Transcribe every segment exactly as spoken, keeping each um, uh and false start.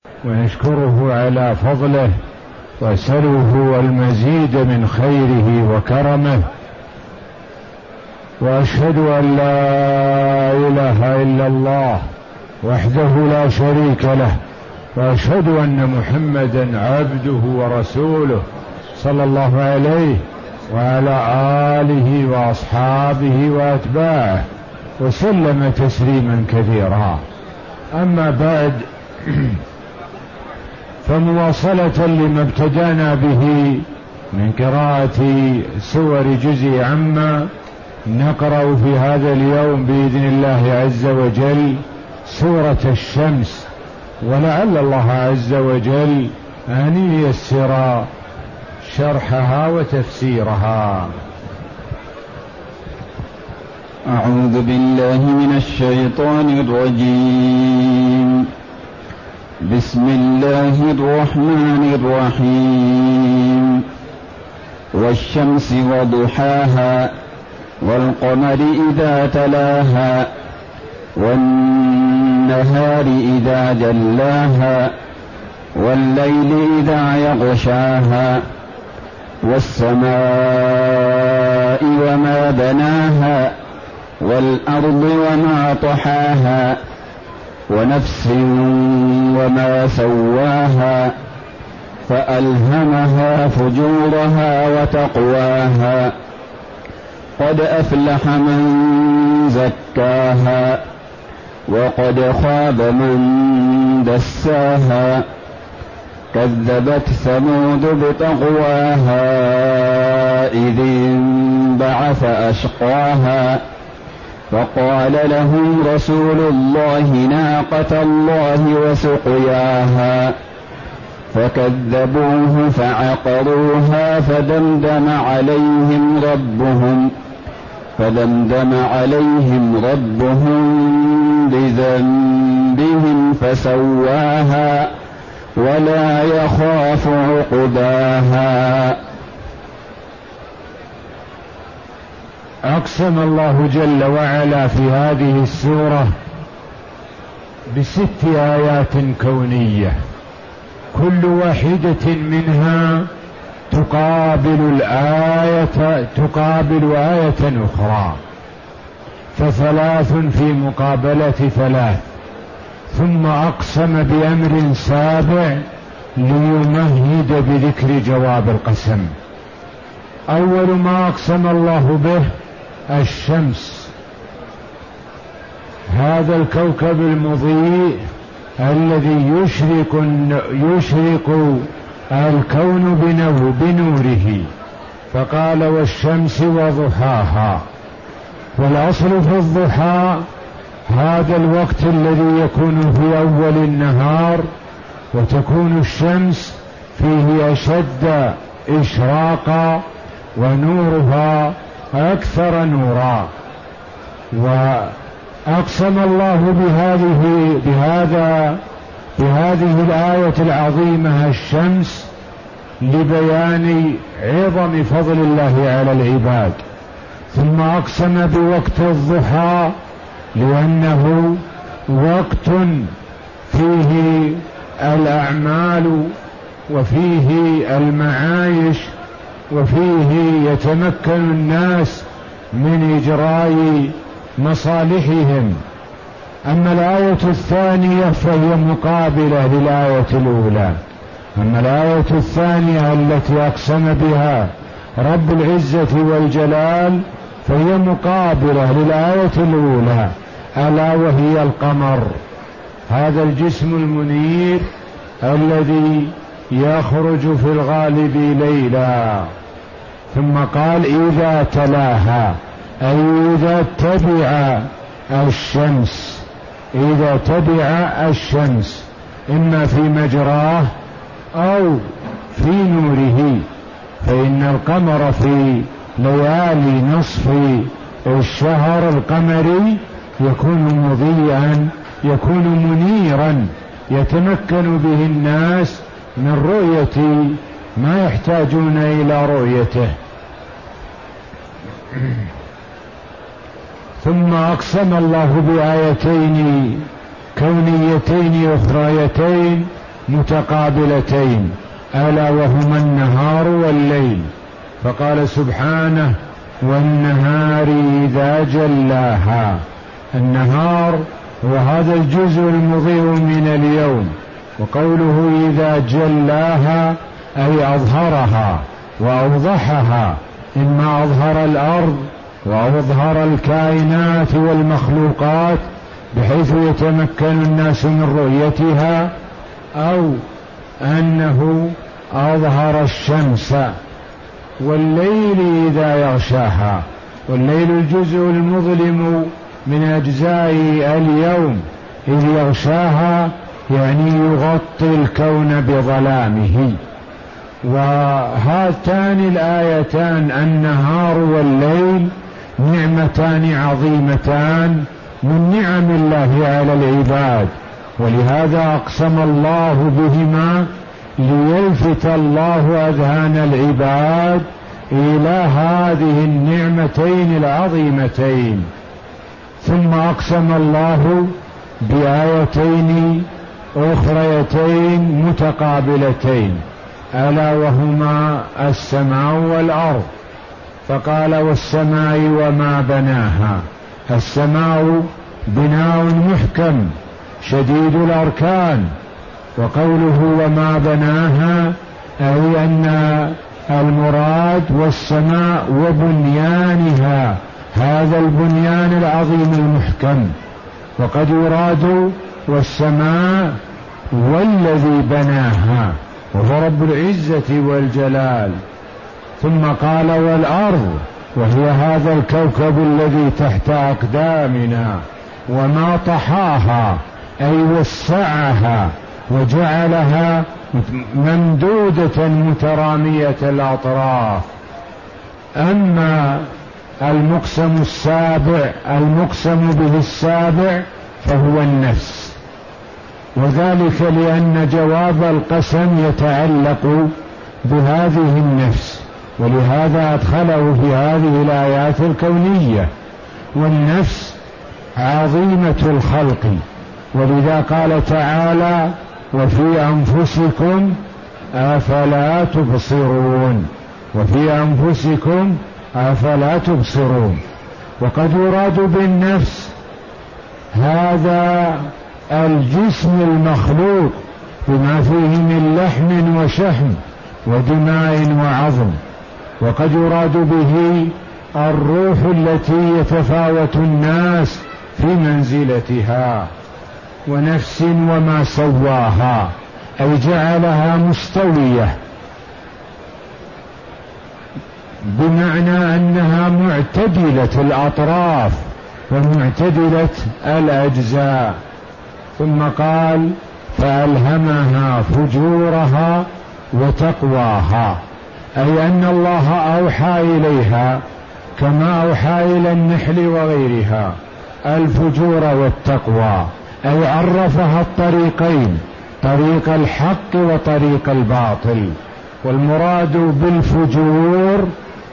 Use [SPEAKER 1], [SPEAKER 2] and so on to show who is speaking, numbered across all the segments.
[SPEAKER 1] ونشكره على فضله وأسأله المزيد من خيره وكرمه، وأشهد أن لا إله إلا الله وحده لا شريك له، وأشهد أن محمدا عبده ورسوله صلى الله عليه وعلى آله وأصحابه وأتباعه وسلم تسليما كثيرا. أما بعد، فمواصلة لما ابتدانا به من قراءة سور جزء عما، نقرأ في هذا اليوم بإذن الله عز وجل سورة الشمس، ولعل الله عز وجل أن ييسر شرحها وتفسيرها.
[SPEAKER 2] أعوذ بالله من الشيطان الرجيم. بسم الله الرحمن الرحيم. والشمس وضحاها والقمر إذا تلاها والنهار إذا جلاها والليل إذا يغشاها والسماء وما بناها والأرض وما طحاها ونفس وما سواها فألهمها فجورها وتقواها قد أفلح من زكاها وقد خاب من دساها كذبت ثمود بطغواها إذ انبعث أشقاها فقال لهم رسول الله ناقة الله وسقياها فكذبوه فعقروها فدمدم عليهم ربهم فدمدم عليهم ربهم بذنبهم فسواها ولا يخاف عقباها.
[SPEAKER 1] أقسم الله جل وعلا في هذه السورة بست آيات كونية، كل واحدة منها تقابل الآية تقابل آية أخرى، فثلاث في مقابلة ثلاث، ثم أقسم بأمر سابع ليمهد بذكر جواب القسم. أول ما أقسم الله به الشمس، هذا الكوكب المضيء الذي يشرق يشرق الكون بنوره، فقال والشمس وضحاها. والأصل في الضحى هذا الوقت الذي يكون في أول النهار وتكون الشمس فيه أشد إشراقا ونورها أكثر نورا. وأقسم الله بهذه بهذا بهذه الآية العظيمة الشمس لبيان عظم فضل الله على العباد، ثم أقسم بوقت الضحى لأنه وقت فيه الأعمال وفيه المعايش وفيه يتمكن الناس من إجراء مصالحهم. أما الآية الثانية فهي مقابلة للآية الأولى. أما الآية الثانية التي أقسم بها رب العزة والجلال فهي مقابلة للآية الأولى، ألا وهي القمر، هذا الجسم المنير الذي يخرج في الغالب ليلا. ثم قال إذا تلاها، أي إذا تبع الشمس، إذا تبع الشمس إما في مجراه أو في نوره، فإن القمر في ليالي نصف الشهر القمري يكون مضيئا، يكون منيرا، يتمكن به الناس من رؤية ما يحتاجون إلى رؤيته. ثم أقسم الله بآيتين كونيتين أخريتين متقابلتين، ألا وهما النهار والليل. فقال سبحانه: والنهار إذا جلاها. النهار وهذا الجزء المضيء من اليوم، وقوله إذا جلاها أي أظهرها وأوضحها، إما أظهر الأرض وأظهر الكائنات والمخلوقات بحيث يتمكن الناس من رؤيتها، أو أنه أظهر الشمس. والليل إذا يغشاها، والليل الجزء المظلم من أجزاء اليوم إذ يغشاها، يعني يغطي الكون بظلامه. وهاتان الآيتان النهار والليل نعمتان عظيمتان من نعم الله على العباد، ولهذا أقسم الله بهما ليلفت الله أذهان العباد إلى هذه النعمتين العظيمتين. ثم أقسم الله بآيتين أخريتين متقابلتين، ألا وهما السماء والأرض، فقال: والسماء وما بناها. السماء بناء محكم شديد الأركان، وقوله وما بناها أي أن المراد والسماء وبنيانها، هذا البنيان العظيم المحكم. وقد يراد والسماء والذي بناها، وهو رب العزة والجلال. ثم قال والأرض، وهي هذا الكوكب الذي تحت أقدامنا، وما طحاها أي وسعها وجعلها ممدودة مترامية الأطراف. أما المقسم السابع المقسم به السابع فهو النفس، وذلك لأن جواب القسم يتعلق بهذه النفس، ولهذا أدخله في هذه الآيات الكونية. والنفس عظيمة الخلق، ولذا قال تعالى: وفي أنفسكم أفلا تبصرون. وفي أنفسكم أفلا تبصرون. وقد يراد بالنفس هذا الجسم المخلوق بما فيه من لحم وشحم ودماء وعظم، وقد يراد به الروح التي يتفاوت الناس في منزلتها. ونفس وما سواها أي جعلها مستوية، بمعنى أنها معتدلة الأطراف ومعتدلة الأجزاء. ثم قال: فألهمها فجورها وتقواها، أي أن الله أوحى إليها كما أوحى إلى النحل وغيرها الفجور والتقوى، أي عرفها الطريقين، طريق الحق وطريق الباطل. والمراد بالفجور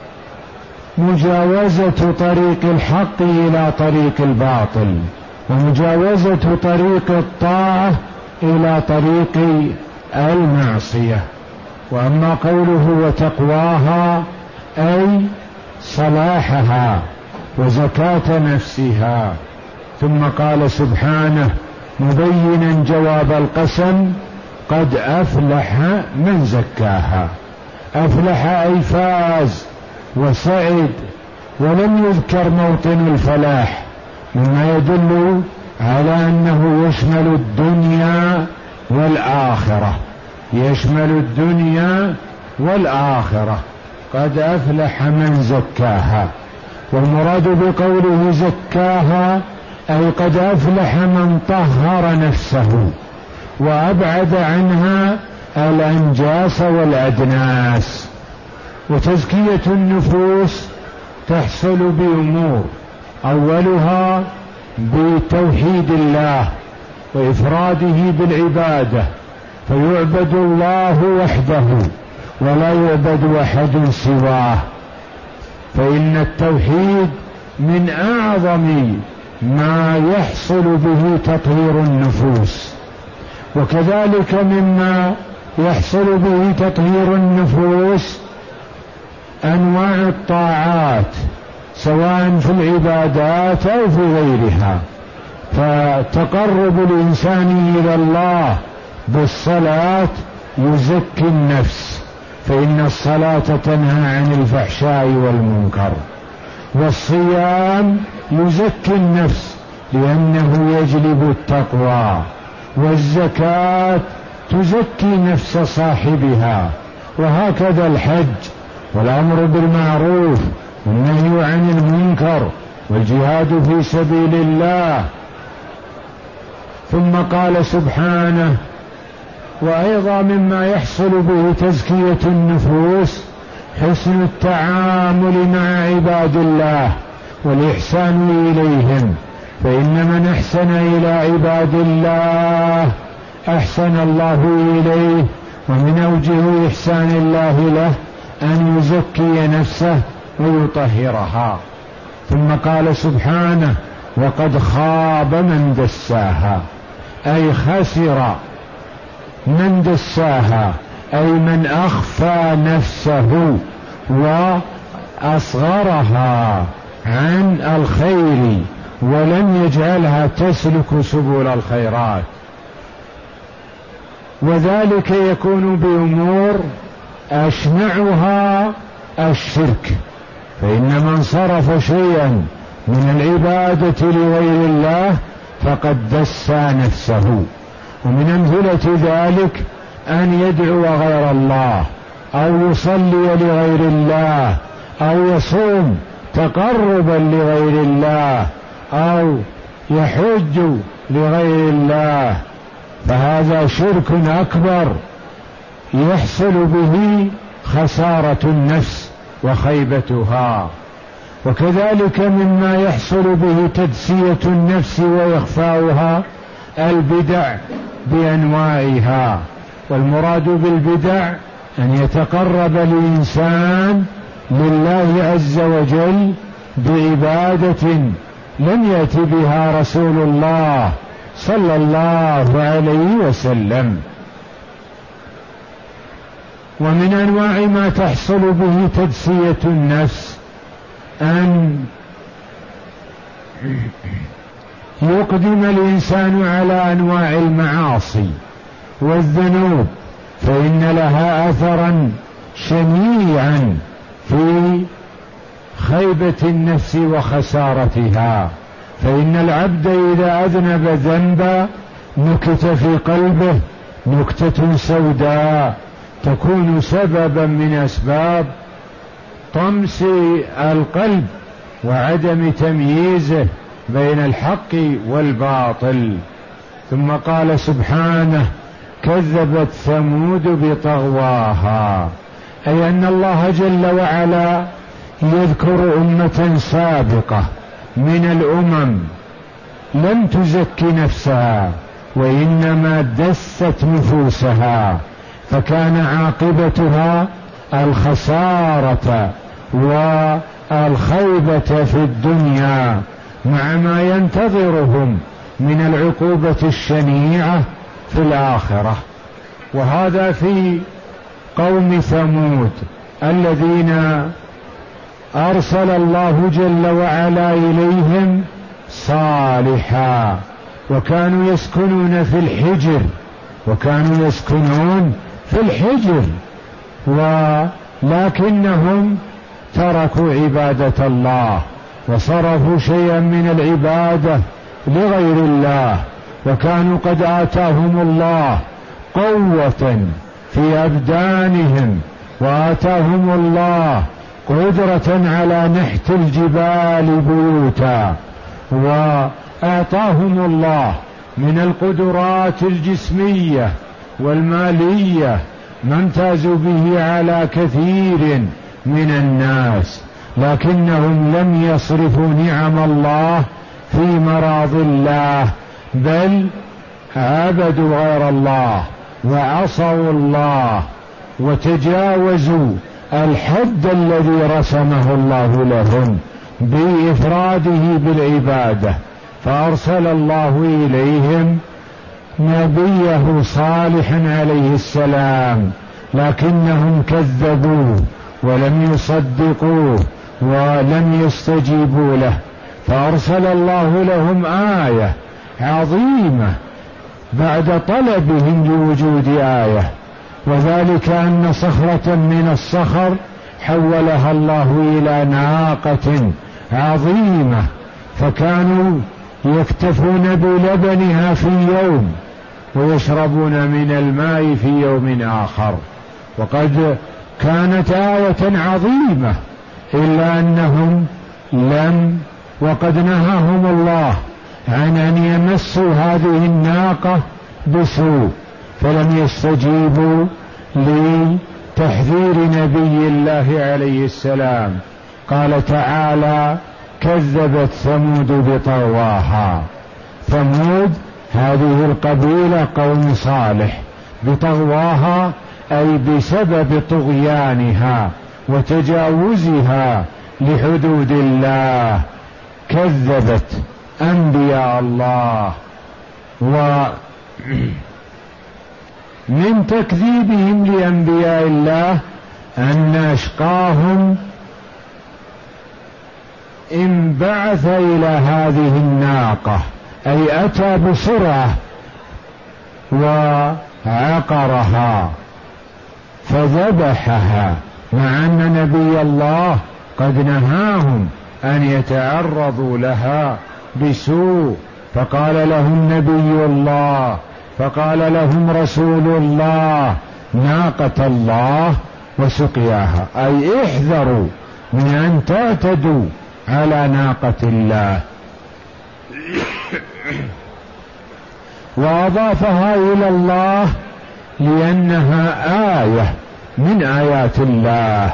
[SPEAKER 1] مجاوزة طريق الحق إلى طريق الباطل، ومجاوزة طريق الطاعة إلى طريق المعصية. وأما قوله وتقواها أي صلاحها وزكاة نفسها. ثم قال سبحانه مبينا جواب القسم: قد أفلح من زكاها. أفلح أي فاز وسعد، ولم يذكر موطن الفلاح، مما يدل على أنه يشمل الدنيا والآخرة، يشمل الدنيا والآخرة. قد أفلح من زكاها. والمراد بقوله زكاها أي قد أفلح من طهر نفسه وأبعد عنها الأنجاس والأدناس. وتزكية النفوس تحصل بأمور، أولها بتوحيد الله وإفراده بالعبادة، فيعبد الله وحده ولا يعبد أحد سواه، فإن التوحيد من أعظم ما يحصل به تطهير النفوس. وكذلك مما يحصل به تطهير النفوس أنواع الطاعات سواء في العبادات أو في غيرها. فتقرب الإنسان إلى الله بالصلاة يزكي النفس، فإن الصلاة تنهى عن الفحشاء والمنكر، والصيام يزكي النفس لأنه يجلب التقوى، والزكاة تزكي نفس صاحبها، وهكذا الحج والأمر بالمعروف والنهي عن المنكر والجهاد في سبيل الله. ثم قال سبحانه: وأيضا مما يحصل به تزكية النفوس حسن التعامل مع عباد الله والإحسان إليهم، فإن من أحسن إلى عباد الله أحسن الله إليه، ومن أوجه إحسان الله له أن يزكي نفسه ويطهرها. ثم قال سبحانه: وقد خاب من دساها، أي خسر من دساها، أي من أخفى نفسه وأصغرها عن الخير ولم يجعلها تسلك سبل الخيرات، وذلك يكون بأمور أشنعها الشرك. فإن من صرف شيئا من العبادة لغير الله فقد دسى نفسه. ومن أمثلة ذلك أن يدعو غير الله، أو يصلي لغير الله، أو يصوم تقربا لغير الله، أو يحج لغير الله، فهذا شرك أكبر يحصل به خسارة النفس وخيبتها. وكذلك مما يحصل به تدسية النفس وإخفاؤها البدع بأنواعها. والمراد بالبدع أن يتقرب الإنسان لله عز وجل بعبادة لم يأت بها رسول الله صلى الله عليه وسلم. ومن أنواع ما تحصل به تدسية النفس أن يقدم الإنسان على أنواع المعاصي والذنوب، فإن لها أثرا شنيعا في خيبة النفس وخسارتها. فإن العبد إذا أذنب ذنبا نكت في قلبه نكتة سوداء تكون سببا من أسباب طمس القلب وعدم تمييزه بين الحق والباطل. ثم قال سبحانه: كذبت ثمود بطغواها، أي أن الله جل وعلا يذكر أمة سابقة من الأمم لم تزكي نفسها وإنما دست نفوسها، فكان عاقبتها الخسارة والخيبة في الدنيا مع ما ينتظرهم من العقوبة الشنيعة في الآخرة. وهذا في قوم ثمود الذين أرسل الله جل وعلا إليهم صالحا، وكانوا يسكنون في الحجر وكانوا يسكنون في الحجر ولكنهم تركوا عبادة الله وصرفوا شيئا من العبادة لغير الله، وكانوا قد آتاهم الله قوة في أبدانهم، وآتاهم الله قدرة على نحت الجبال بيوتا، وآتاهم الله من القدرات الجسمية والمالية ما امتازوا به على كثير من الناس، لكنهم لم يصرفوا نعم الله في مراض الله، بل عبدوا غير الله وعصوا الله وتجاوزوا الحد الذي رسمه الله لهم بإفراده بالعبادة، فأرسل الله إليهم نبيه صالحا عليه السلام، لكنهم كذبوه ولم يصدقوه ولم يستجيبوا له، فأرسل الله لهم آية عظيمة بعد طلبهم لوجود آية، وذلك أن صخرة من الصخر حولها الله إلى ناقة عظيمة، فكانوا يكتفون بلبنها في يوم ويشربون من الماء في يوم آخر، وقد كانت آية عظيمة، إلا أنهم لم وقد نهاهم الله عن أن يمسوا هذه الناقة بسوء، فلم يستجيبوا لتحذير نبي الله عليه السلام. قال تعالى: كذبت ثمود بطغواها. ثمود هذه القبيلة قوم صالح، بطغواها أي بسبب طغيانها وتجاوزها لحدود الله، كذبت أنبياء الله. ومن تكذيبهم لأنبياء الله أن أشقاهم انبعث إلى هذه الناقة، أي أتى بسرعة وعقرها فذبحها، مع أن نبي الله قد نهاهم أن يتعرضوا لها بسوء، فقال لهم نبي الله، فقال لهم رسول الله: ناقة الله وسقياها، أي احذروا من أن تعتدوا على ناقة الله. وأضافها إلى الله لأنها آية من آيات الله،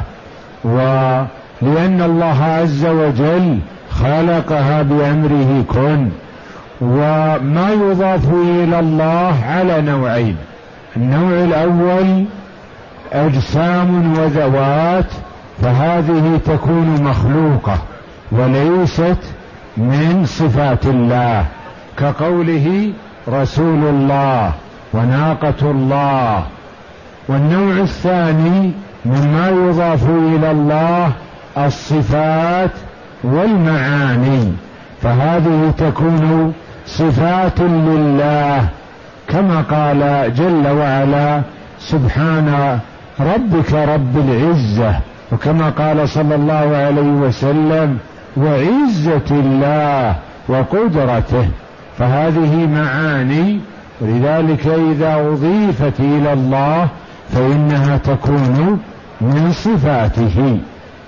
[SPEAKER 1] ولأن الله عز وجل خلقها بأمره كن. وما يضاف إلى الله على نوعين: النوع الأول أجسام وذوات، فهذه تكون مخلوقة وليست من صفات الله، كقوله رسول الله وناقة الله. والنوع الثاني مما يضاف إلى الله الصفات والمعاني، فهذه تكون صفات لله، كما قال جل وعلا: سبحان ربك رب العزة، وكما قال صلى الله عليه وسلم: وعزة الله وقدرته. فهذه معاني، ولذلك إذا أضيفت إلى الله فإنها تكون من صفاته.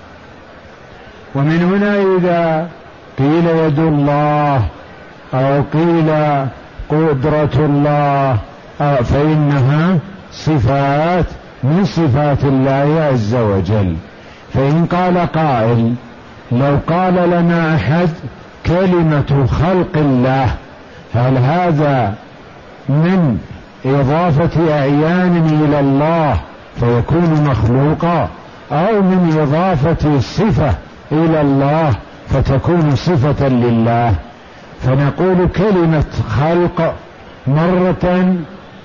[SPEAKER 1] ومن هنا إذا قيل يد الله أو قيل قدرة الله فإنها صفات من صفات الله عز وجل. فإن قال قائل: لو قال لنا أحد كلمة خلق الله، هل هذا من إضافة أعيان إلى الله فيكون مخلوقا، أو من إضافة الصفة إلى الله فتكون صفة لله؟ فنقول كلمة خلق مرة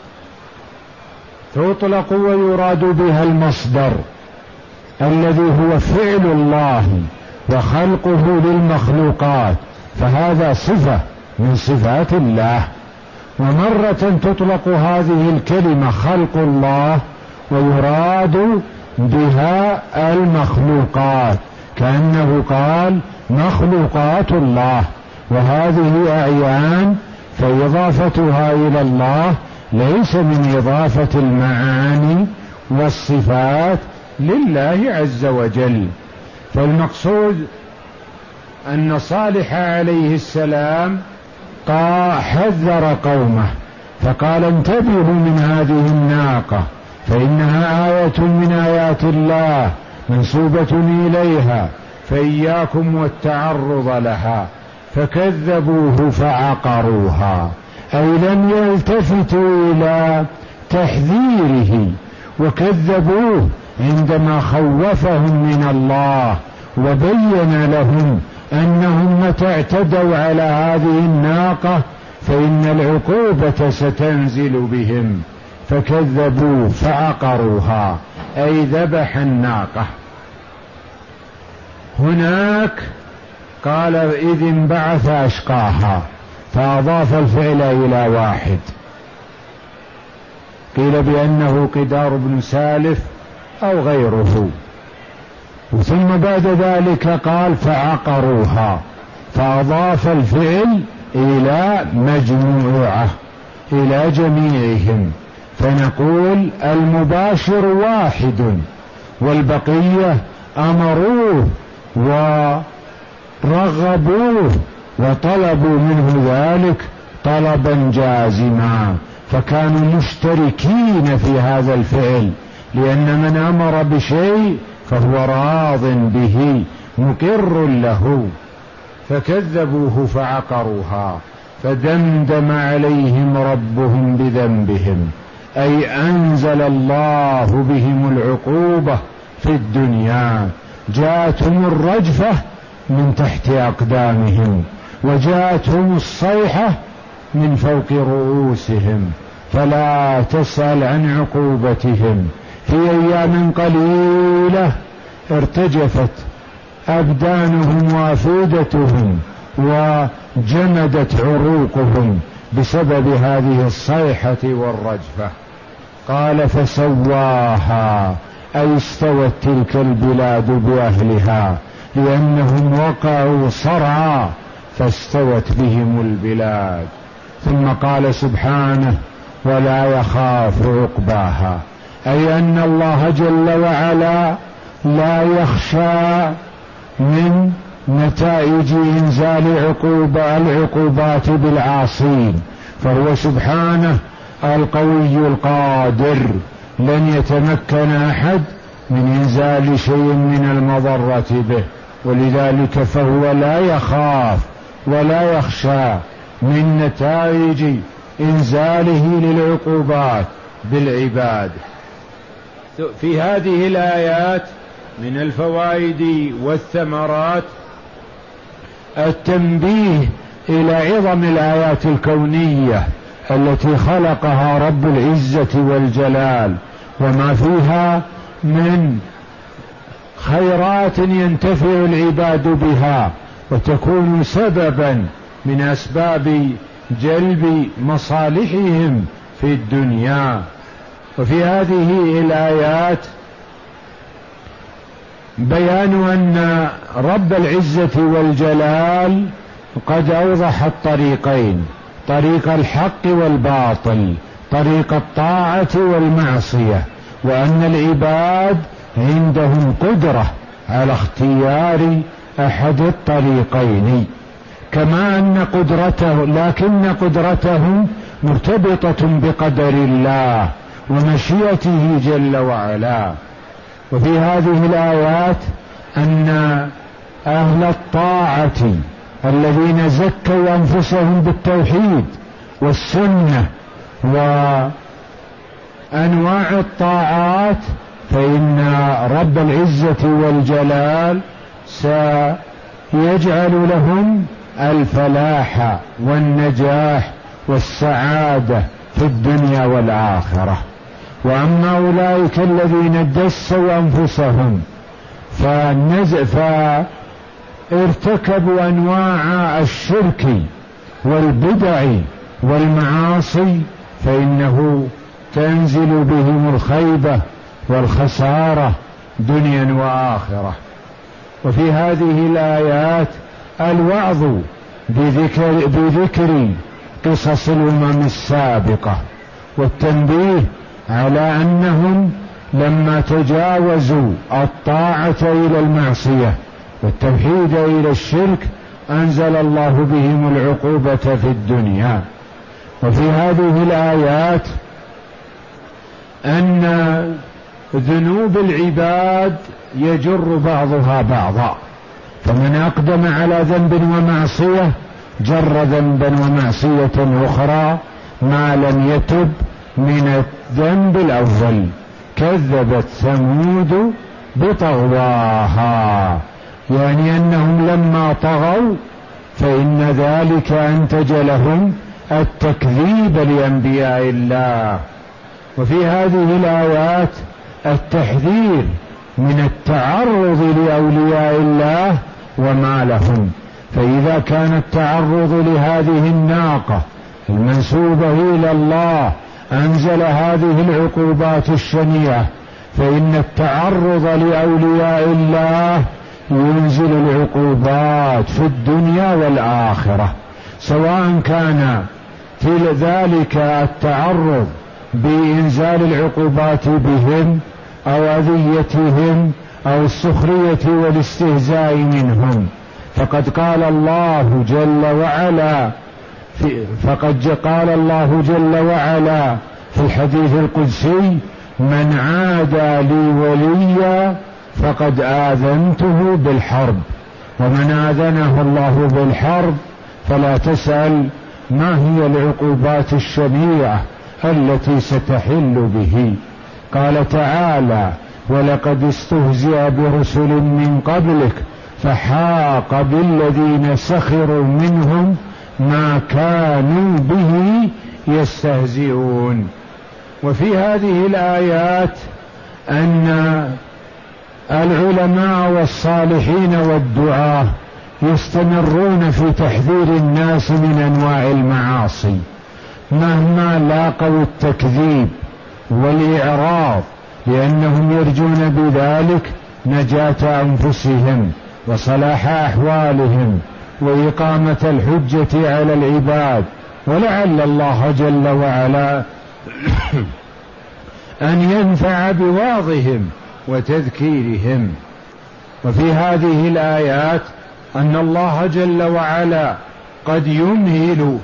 [SPEAKER 1] تطلق ويراد بها المصدر الذي هو فعل الله وخلقه للمخلوقات، فهذا صفة من صفات الله. ومرة تطلق هذه الكلمة خلق الله ويراد بها المخلوقات، كأنه قال مخلوقات الله، وهذه أعيان، فإضافتها إلى الله ليس من إضافة المعاني والصفات لله عز وجل. فالمقصود أن صالح عليه السلام حذر قومه فقال: انتبهوا من هذه الناقة، فإنها آية من آيات الله منسوبة إليها، فإياكم والتعرض لها. فكذبوه فعقروها، أي لم يلتفتوا إلى تحذيره، وكذبوه عندما خوفهم من الله وبين لهم أنهم متى اعتدوا على هذه الناقة فإن العقوبة ستنزل بهم، فكذبوا فعقروها أي ذبح الناقة. هناك قال إذ انبعث أشقاها، فأضاف الفعل إلى واحد، قيل بأنه قدار بن سالف أو غيره، ثم بعد ذلك قال فعقروها، فأضاف الفعل إلى مجموعة، إلى جميعهم، فنقول المباشر واحد والبقية أمروه ورغبوه وطلبوا منه ذلك طلبا جازما، فكانوا مشتركين في هذا الفعل، لأن من أمر بشيء فهو راض به مقر له، فكذبوه فعقروها فدمدم عليهم ربهم بذنبهم، أي أنزل الله بهم العقوبة في الدنيا، جاءتهم الرجفة من تحت أقدامهم، وجاءتهم الصيحة من فوق رؤوسهم، فلا تسأل عن عقوبتهم. في أيام قليلة ارتجفت أبدانهم وأفئدتهم وجمدت عروقهم بسبب هذه الصيحة والرجفة. قال فسواها أي استوت تلك البلاد بأهلها، لأنهم وقعوا صرعى فاستوت بهم البلاد. ثم قال سبحانه ولا يخاف عقباها، أي أن الله جل وعلا لا يخشى من نتائج إنزال عقوبة العقوبات بالعاصين، فهو سبحانه القوي القادر، لن يتمكن أحد من إنزال شيء من المضرة به، ولذلك فهو لا يخاف ولا يخشى من نتائج إنزاله للعقوبات بالعباد. في هذه الآيات من الفوائد والثمرات التنبيه إلى عظم الآيات الكونية التي خلقها رب العزة والجلال، وما فيها من خيرات ينتفع العباد بها وتكون سببا من أسباب جلب مصالحهم في الدنيا. وفي هذه الآيات بيان أن رب العزة والجلال قد أوضح الطريقين، طريق الحق والباطل، طريق الطاعة والمعصية، وأن العباد عندهم قدرة على اختيار أحد الطريقين، كما أن قدرته لكن قدرتهم مرتبطة بقدر الله ومشيئته جل وعلا. وفي هذه الآيات أن أهل الطاعة الذين زكوا أنفسهم بالتوحيد والسنة وأنواع الطاعات، فإن رب العزة والجلال سيجعل لهم الفلاح والنجاح والسعادة في الدنيا والآخرة. وأما أولئك الذين دسوا أنفسهم فارتكبوا أنواع الشرك والبدع والمعاصي، فإنه تنزل بهم الخيبة والخسارة دنيا وآخرة. وفي هذه الآيات الوعظ بذكر, بذكر قصص الأمم السابقة، والتنبيه على أنهم لما تجاوزوا الطاعة إلى المعصية والتوحيد إلى الشرك أنزل الله بهم العقوبة في الدنيا. وفي هذه الآيات أن ذنوب العباد يجر بعضها بعضا، فمن أقدم على ذنب ومعصية جر ذنبا ومعصية أخرى ما لم يتب من الذنب الأول. كذبت ثمود بطغواها، يعني أنهم لما طغوا فإن ذلك أنتج لهم التكذيب لأنبياء الله. وفي هذه الآيات التحذير من التعرض لأولياء الله وما لهم. فإذا كان التعرض لهذه الناقة المنسوبة إلى الله أنزل هذه العقوبات الشنيعة، فإن التعرض لأولياء الله ينزل العقوبات في الدنيا والآخرة، سواء كان في ذلك التعرض بإنزال العقوبات بهم أو أذيتهم أو السخرية والاستهزاء منهم. فقد قال الله جل وعلا في فقد قال الله جل وعلا في الحديث القدسي: من عادى لي وليا فقد آذنته بالحرب. ومن آذنه الله بالحرب فلا تسأل ما هي العقوبات الشنيعة التي ستحل به. قال تعالى: ولقد استهزئ برسل من قبلك فحاق بالذين سخروا منهم ما كانوا به يستهزئون. وفي هذه الآيات أن العلماء والصالحين والدعاة يستمرون في تحذير الناس من أنواع المعاصي مهما لاقوا التكذيب والإعراض، لأنهم يرجون بذلك نجاة أنفسهم وصلاح أحوالهم وإقامة الحجة على العباد، ولعل الله جل وعلا أن ينفع بواعظهم وتذكيرهم. وفي هذه الآيات أن الله جل وعلا قد يمهل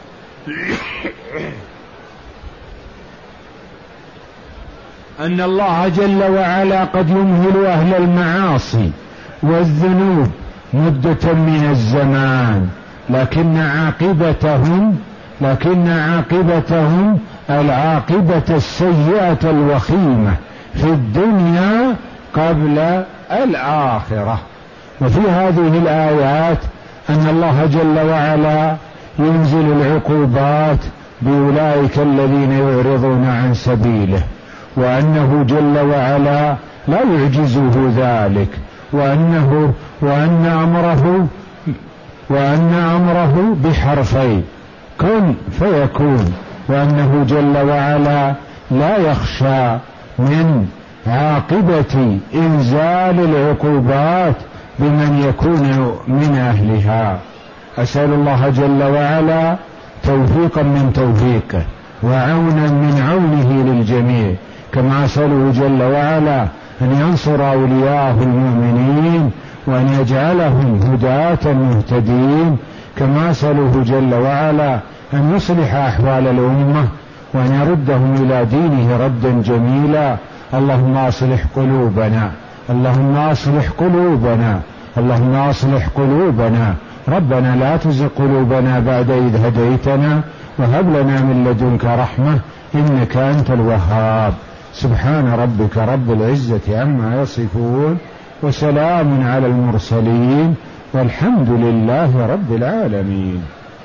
[SPEAKER 1] أن الله جل وعلا قد يمهل أهل المعاصي والذنوب مدة من الزمان، لكن عاقبتهم لكن عاقبتهم العاقبة السيئة الوخيمة في الدنيا قبل الآخرة. وفي هذه الآيات أن الله جل وعلا ينزل العقوبات بأولئك الذين يعرضون عن سبيله، وأنه جل وعلا لا يعجزه ذلك، وأنه وأن أمره وأن أمره بحرفين: كن فيكون، وأنه جل وعلا لا يخشى من عاقبة إنزال العقوبات بمن يكون من أهلها. أسأل الله جل وعلا توفيقا من توفيقه وعونا من عونه للجميع، كما أسأله جل وعلا أن ينصر أولياءه المؤمنين وأن يجعلهم هداة مهتدين، كما أسأله جل وعلا أن يصلح أحوال الأمة وأن يردهم إلى دينه ردا جميلا. اللهم أصلح قلوبنا اللهم أصلح قلوبنا اللهم أصلح قلوبنا ربنا لا تزغ قلوبنا بعد إذ هديتنا وهب لنا من لدنك رحمة إنك أنت الوهاب. سبحان ربك رب العزة عما يصفون وسلام على المرسلين والحمد لله رب العالمين.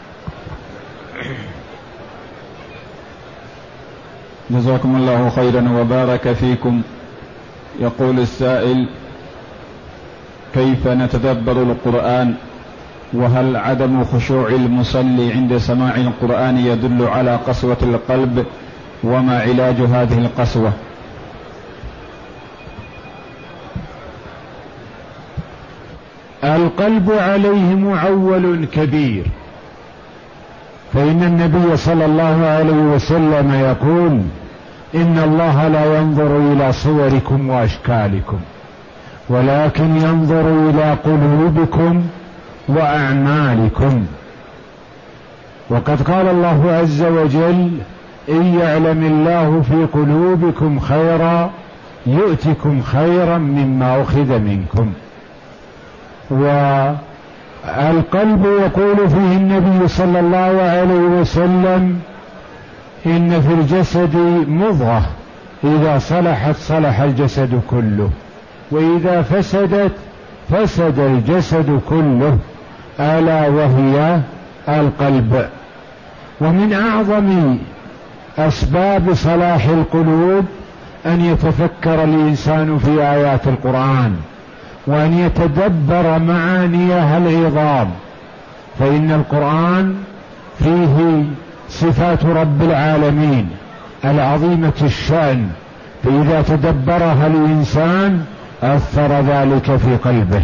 [SPEAKER 2] جزاكم الله خيرا وبارك فيكم. يقول السائل: كيف نتدبر القرآن؟ وهل عدم خشوع المصلي عند سماع القرآن يدل على قسوة القلب؟ وما علاج هذه القسوة؟
[SPEAKER 1] القلب عليه معول كبير، فإن النبي صلى الله عليه وسلم يقول: إن الله لا ينظر إلى صوركم وأشكالكم ولكن ينظر إلى قلوبكم وأعمالكم. وقد قال الله عز وجل: إن يعلم الله في قلوبكم خيرا يؤتكم خيرا مما أخذ منكم. والقلب يقول فيه النبي صلى الله عليه وسلم: إن في الجسد مضغة إذا صلحت صلح الجسد كله وإذا فسدت فسد الجسد كله، ألا وهي القلب. ومن أعظم أسباب صلاح القلوب أن يتفكر الإنسان في آيات القرآن وأن يتدبر معانيها العظام، فإن القرآن فيه صفات رب العالمين العظيمة الشأن، فإذا تدبرها الإنسان أثر ذلك في قلبه.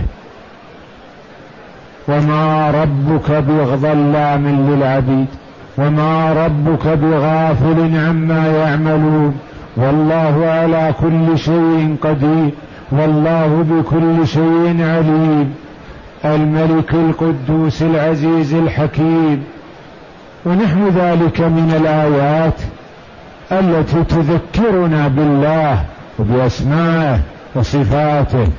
[SPEAKER 1] وما ربك بظلام للعبيد وما ربك بغافل عما يعملون والله على كل شيء قدير والله بكل شيء عليم. الملك القدوس العزيز الحكيم. ونحو ذلك من الآيات التي تذكرنا بالله وبأسمائه وصفاته.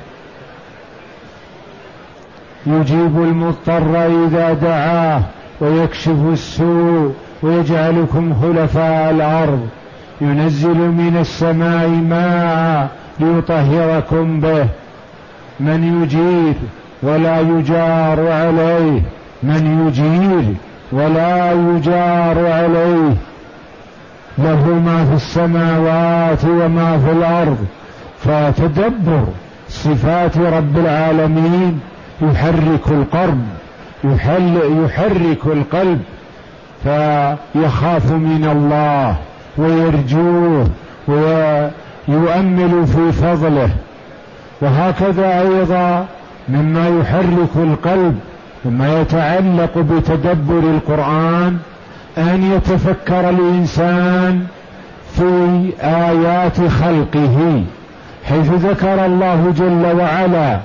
[SPEAKER 1] يجيب المضطر إذا دعاه ويكشف السوء ويجعلكم خلفاء الأرض، ينزل من السماء ماء ليطهركم به، من يجير ولا يجار عليه، من يجير ولا يجار عليه، له ما في السماوات وما في الأرض. فتدبر صفات رب العالمين يحرك القلب يحل يحرك القلب فيخاف من الله ويرجوه ويؤمل في فضله. وهكذا أيضا مما يحرك القلب مما يتعلق بتدبر القرآن أن يتفكر الإنسان في آيات خلقه، حيث ذكر الله جل وعلا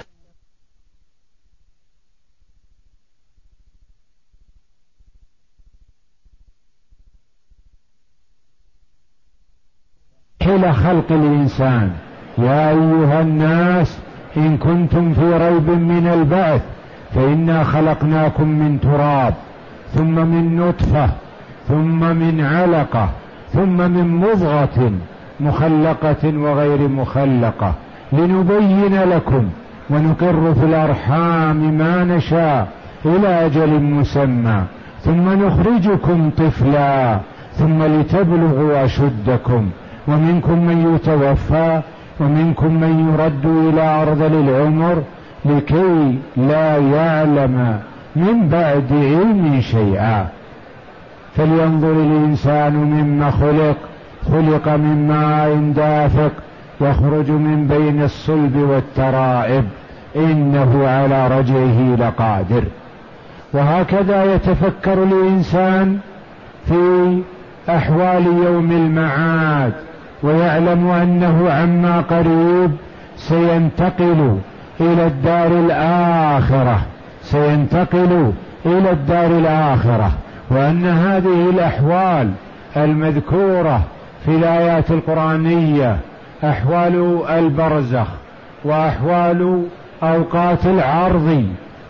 [SPEAKER 1] حل خلق الإنسان: يا أيها الناس إن كنتم في ريب من البعث فإنا خلقناكم من تراب ثم من نطفة ثم من علقة ثم من مضغة مخلقة وغير مخلقة لنبين لكم ونقر في الأرحام ما نشاء إلى أجل مسمى ثم نخرجكم طفلا ثم لتبلغوا أشدكم ومنكم من يتوفى ومنكم من يرد إلى أرذل العمر لكي لا يعلم من بعد علم شيئا. فلينظر الإنسان مما خلق خلق من ماء دافق يخرج من بين الصلب والترائب إنه على رجعه لقادر. وهكذا يتفكر الإنسان في أحوال يوم المعاد ويعلم أنه عما قريب سينتقل إلى الدار الآخرة سينتقل إلى الدار الآخرة وأن هذه الأحوال المذكورة في الآيات القرآنية أحوال البرزخ وأحوال أوقات العرض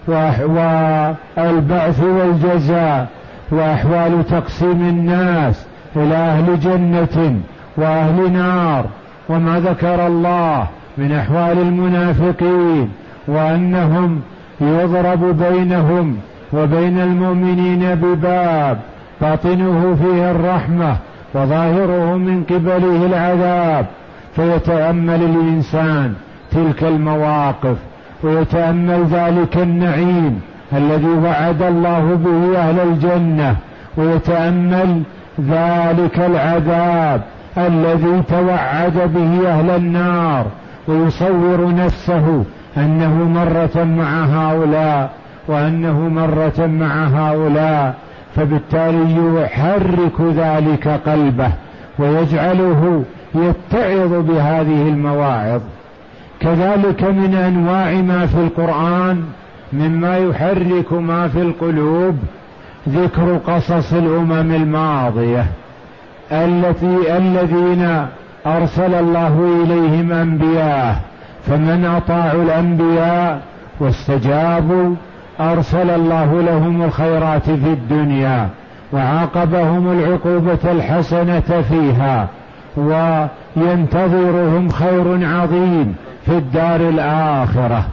[SPEAKER 1] والبعث والجزاء وأحوال تقسيم الناس إلى أهل جنة وأهل نار، وما ذكر الله من أحوال المنافقين وأنهم يضرب بينهم وبين المؤمنين بباب باطنه فيه الرحمة وظاهره من قبله العذاب. فيتأمل الإنسان تلك المواقف ويتأمل ذلك النعيم الذي وعد الله به أهل الجنة ويتأمل ذلك العذاب الذي توعد به أهل النار ويصور نفسه أنه مرة مع هؤلاء وأنه مرة مع هؤلاء، فبالتالي يحرك ذلك قلبه ويجعله يتعظ بهذه المواعظ. كذلك من أنواع ما في القرآن مما يحرك ما في القلوب ذكر قصص الأمم الماضية التي الذين أرسل الله إليهم أنبياء، فمن أطاعوا الأنبياء واستجابوا أرسل الله لهم الخيرات في الدنيا وعاقبهم العقوبة الحسنة فيها وينتظرهم خير عظيم في الدار الآخرة.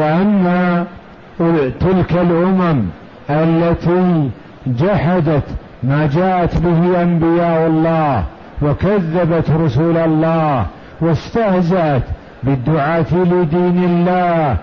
[SPEAKER 1] وأما تلك الأمم التي جحدت ما جاءت به أنبياء الله وكذبت رسل الله واستهزأت بالدعاة لدين الله،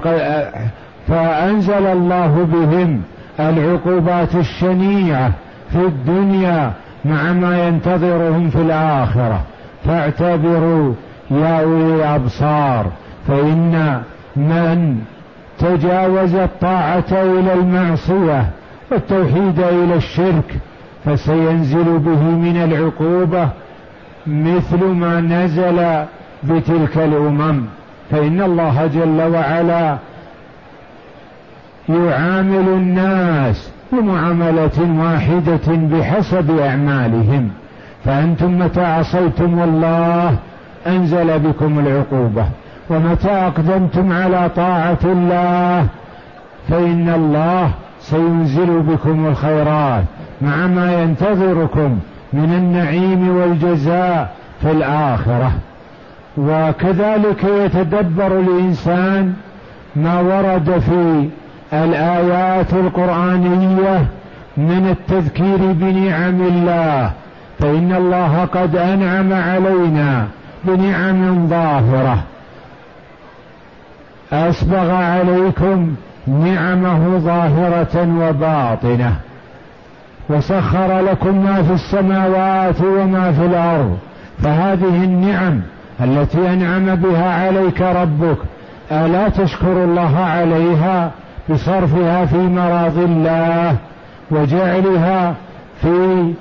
[SPEAKER 1] فأنزل الله بهم العقوبات الشنيعة في الدنيا مع ما ينتظرهم في الآخرة. فاعتبروا يا أولي الأبصار، فإن من تجاوز الطاعة إلى المعصية والتوحيد إلى الشرك فسينزل به من العقوبة مثل ما نزل بتلك الأمم. فإن الله جل وعلا يعامل الناس بمعاملة واحدة بحسب أعمالهم، فأنتم متى عصيتم الله أنزل بكم العقوبة، ومتى أقدمتم على طاعة الله فإن الله سينزل بكم الخيرات مع ما ينتظركم من النعيم والجزاء في الآخرة. وكذلك يتدبر الإنسان ما ورد في الآيات القرآنية من التذكير بنعم الله، فإن الله قد أنعم علينا بنعم ظاهرة، أسبغ عليكم نعمه ظاهرة وباطنة، وسخر لكم ما في السماوات وما في الأرض. فهذه النعم التي أنعم بها عليك ربك ألا تشكر الله عليها بصرفها في مراض الله وجعلها في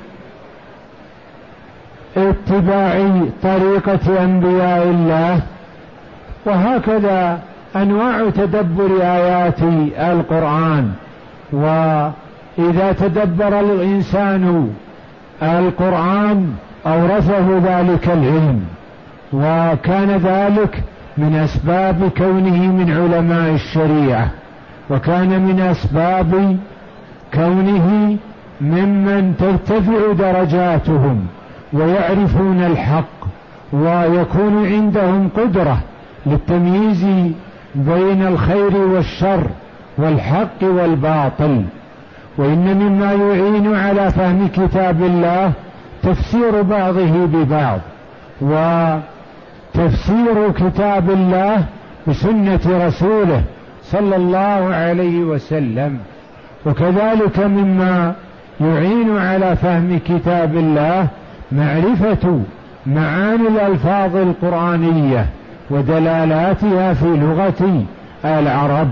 [SPEAKER 1] اتباع طريقة أنبياء الله؟ وهكذا أنواع تدبر آيات القرآن. وإذا تدبر الإنسان القرآن أورثه ذلك العلم، وكان ذلك من أسباب كونه من علماء الشريعة، وكان من أسباب كونه ممن ترتفع درجاتهم ويعرفون الحق، ويكون عندهم قدرة للتمييز بين الخير والشر والحق والباطل. وإن مما يعين على فهم كتاب الله تفسير بعضه ببعض، وتفسير كتاب الله بسنة رسوله صلى الله عليه وسلم. وكذلك مما يعين على فهم كتاب الله معرفة معاني الألفاظ القرآنية ودلالاتها في لغة العرب.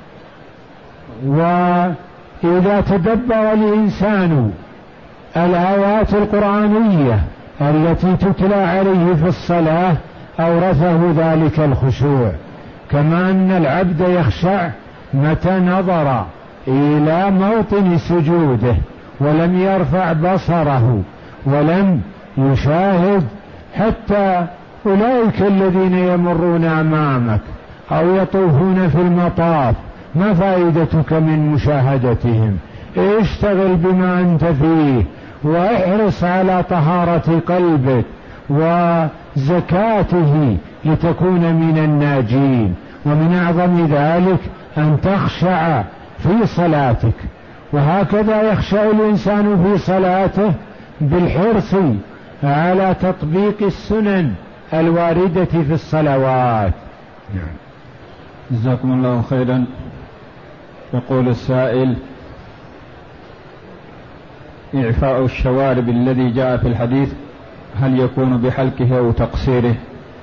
[SPEAKER 1] وإذا تدبر الإنسان الآيات القرآنية التي تتلى عليه في الصلاة أورثه ذلك الخشوع، كما أن العبد يخشع متى نظر إلى موطن سجوده ولم يرفع بصره ولم يشاهد حتى أولئك الذين يمرون أمامك أو يطوفون في المطاف. ما فائدتك من مشاهدتهم؟ اشتغل بما أنت فيه، واحرص على طهارة قلبك وزكاته لتكون من الناجين. ومن أعظم ذلك أن تخشع في صلاتك، وهكذا يخشع الإنسان في صلاته بالحرص على تطبيق السنن الواردة في الصلوات.
[SPEAKER 2] نعم. جزاكم الله خيرا. يقول السائل: إعفاء الشوارب الذي جاء في الحديث هل يكون بحلقه أو تقصيره؟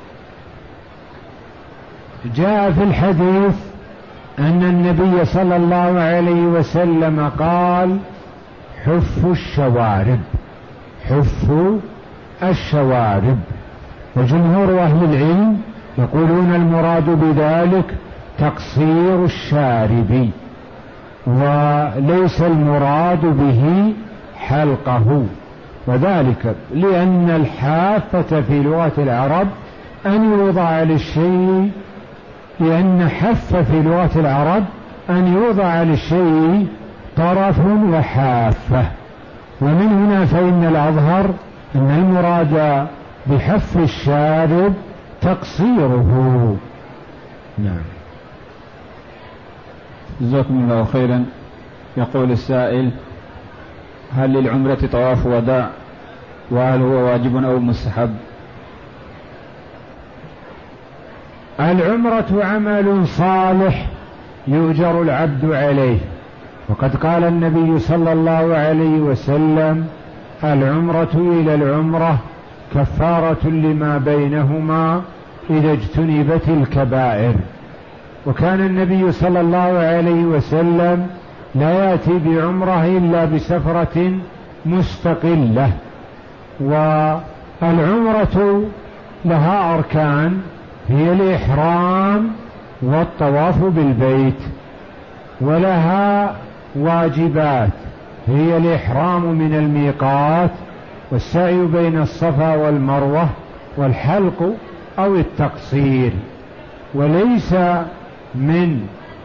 [SPEAKER 1] جاء في الحديث أن النبي صلى الله عليه وسلم قال: حفوا الشوارب، حفوا الشوارب. وجمهور أهل العلم يقولون المراد بذلك تقصير الشارب، وليس المراد به حلقه، وذلك لأن الحافة في لغة العرب أن يوضع للشيء، لأن حف في لغة العرب أن يوضع للشيء طرف وحافة. ومن هنا فإن الأظهر أن المراد بحف الشارب تقصيره. نعم.
[SPEAKER 2] جزاكم الله خيرا. يقول السائل: هل للعمرة طواف وداع؟ وهل هو واجب أو مستحب؟
[SPEAKER 1] العمرة عمل صالح يؤجر العبد عليه، وقد قال النبي صلى الله عليه وسلم: العمرة إلى العمرة كفارة لما بينهما إذا اجتنبت الكبائر. وكان النبي صلى الله عليه وسلم لا يأتي بعمره إلا بسفرة مستقلة. والعمرة لها أركان، هي الإحرام والطواف بالبيت، ولها واجبات، هي الإحرام من الميقات والسعي بين الصفا والمروة والحلق أو التقصير. وليس من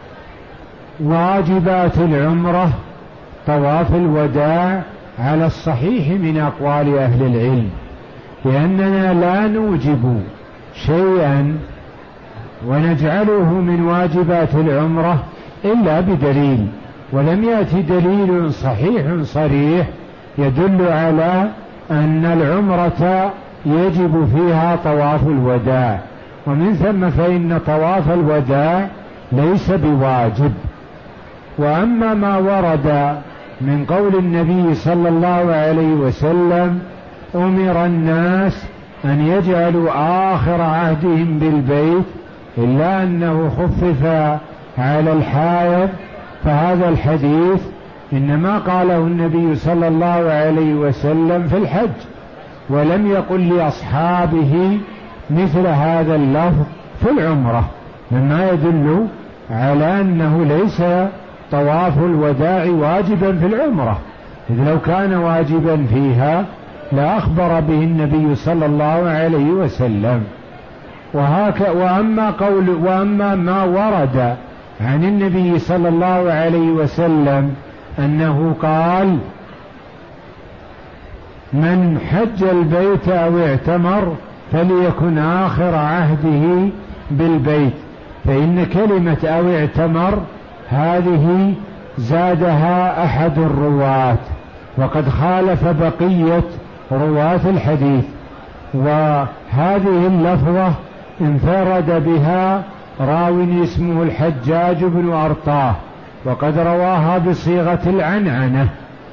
[SPEAKER 1] واجبات العمرة طواف الوداع على الصحيح من أقوال أهل العلم، لأننا لا نوجب شيئا ونجعله من واجبات العمرة إلا بدليل، ولم يأتي دليل صحيح صريح يدل على أن العمرة يجب فيها طواف الوداع، ومن ثم فإن طواف الوداع ليس بواجب. وأما ما ورد من قول النبي صلى الله عليه وسلم: أمر الناس أن يجعلوا آخر عهدهم بالبيت إلا أنه خفف على الحائض، فهذا الحديث إنما قاله النبي صلى الله عليه وسلم في الحج، ولم يقل لأصحابه مثل هذا اللفظ في العمرة، مما يدل على أنه ليس طواف الوداع واجبا في العمرة، إذ لو كان واجبا فيها لأخبر به النبي صلى الله عليه وسلم. وهك وأما قول وأما ما ورد عن النبي صلى الله عليه وسلم أنه قال: من حج البيت أو اعتمر فليكن آخر عهده بالبيت، فإن كلمة أو اعتمر هذه زادها أحد الرواة، وقد خالف بقية رواة الحديث، وهذه اللفظة انفرد بها راوي اسمه الحجاج بن أرطاه، وقد رواها بصيغة العنعنة،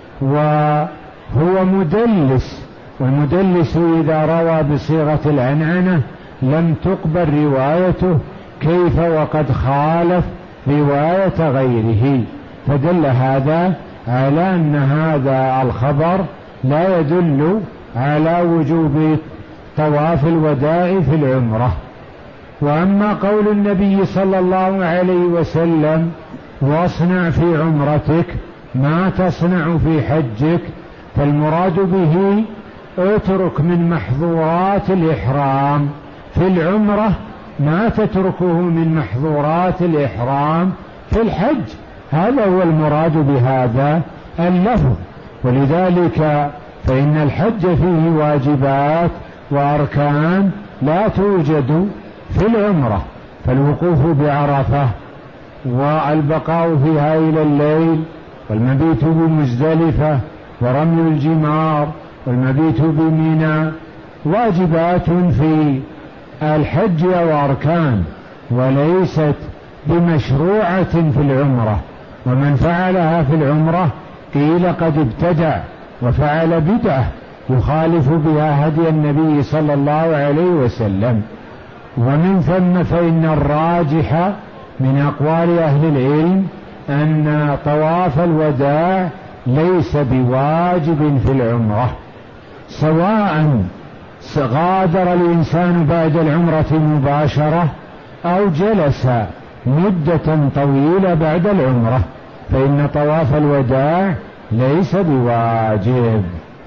[SPEAKER 1] وهو مدلس، والمدلس إذا روى بصيغة العنعنة لم تقبل روايته، كيف وقد خالف رواية غيره، فدل هذا على أن هذا الخبر لا يدل على وجوب طواف الوداع في العمرة. وأما قول النبي صلى الله عليه وسلم: واصنع في عمرتك ما تصنع في حجك، فالمراد به اترك من محظورات الإحرام في العمرة ما تتركه من محظورات الإحرام في الحج، هذا هو المراد بهذا اللفظ. ولذلك فإن الحج فيه واجبات وأركان لا توجد في العمرة، فالوقوف بعرفة والبقاء فيها إلى الليل والمبيت بمزدلفة ورمي الجمار والمبيت بمنى واجبات في الحج وأركان، وليست بمشروعة في العمرة. ومن فعلها في العمرة قيل قد ابتدع وفعل بدعة يخالف بها هدي النبي صلى الله عليه وسلم. ومن ثم فإن الراجح من أقوال أهل العلم أن طواف الوداع ليس بواجب في العمرة، سواء غادر الإنسان بعد العمرة مباشرة أو جلس مدة طويلة بعد العمرة، فإن طواف الوداع ليس بواجب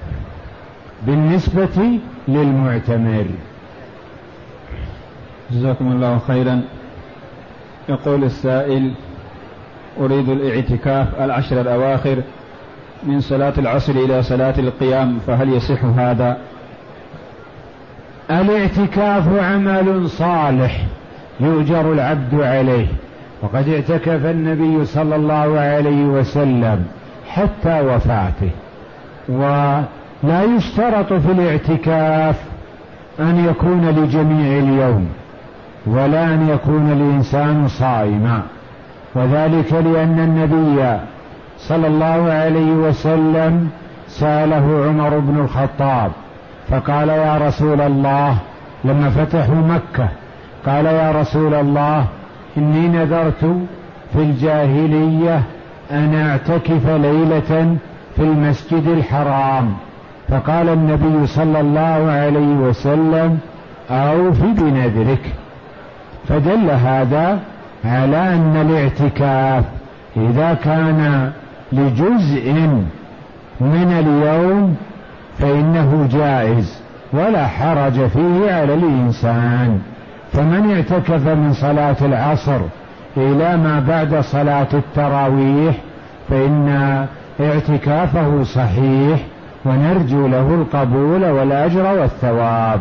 [SPEAKER 1] بالنسبة للمعتمر.
[SPEAKER 2] جزاكم الله خيرا. يقول السائل: أريد الاعتكاف العشر الأواخر من صلاة العصر إلى صلاة القيام، فهل يصح هذا؟
[SPEAKER 1] الاعتكاف عمل صالح يؤجر العبد عليه، وقد اعتكف النبي صلى الله عليه وسلم حتى وفاته، ولا يشترط في الاعتكاف أن يكون لجميع اليوم ولا أن يكون الإنسان صائما، وذلك لأن النبي صلى الله عليه وسلم سأله عمر بن الخطاب فقال يا رسول الله لما فتحوا مكة قال يا رسول الله إني نذرت في الجاهلية أن أعتكف ليلة في المسجد الحرام، فقال النبي صلى الله عليه وسلم أوف بنذرك، فدل هذا على أن الاعتكاف إذا كان لجزء من اليوم فإنه جائز ولا حرج فيه على الإنسان. فمن اعتكف من صلاة العصر إلى ما بعد صلاة التراويح فإن اعتكافه صحيح ونرجو له القبول والأجر والثواب.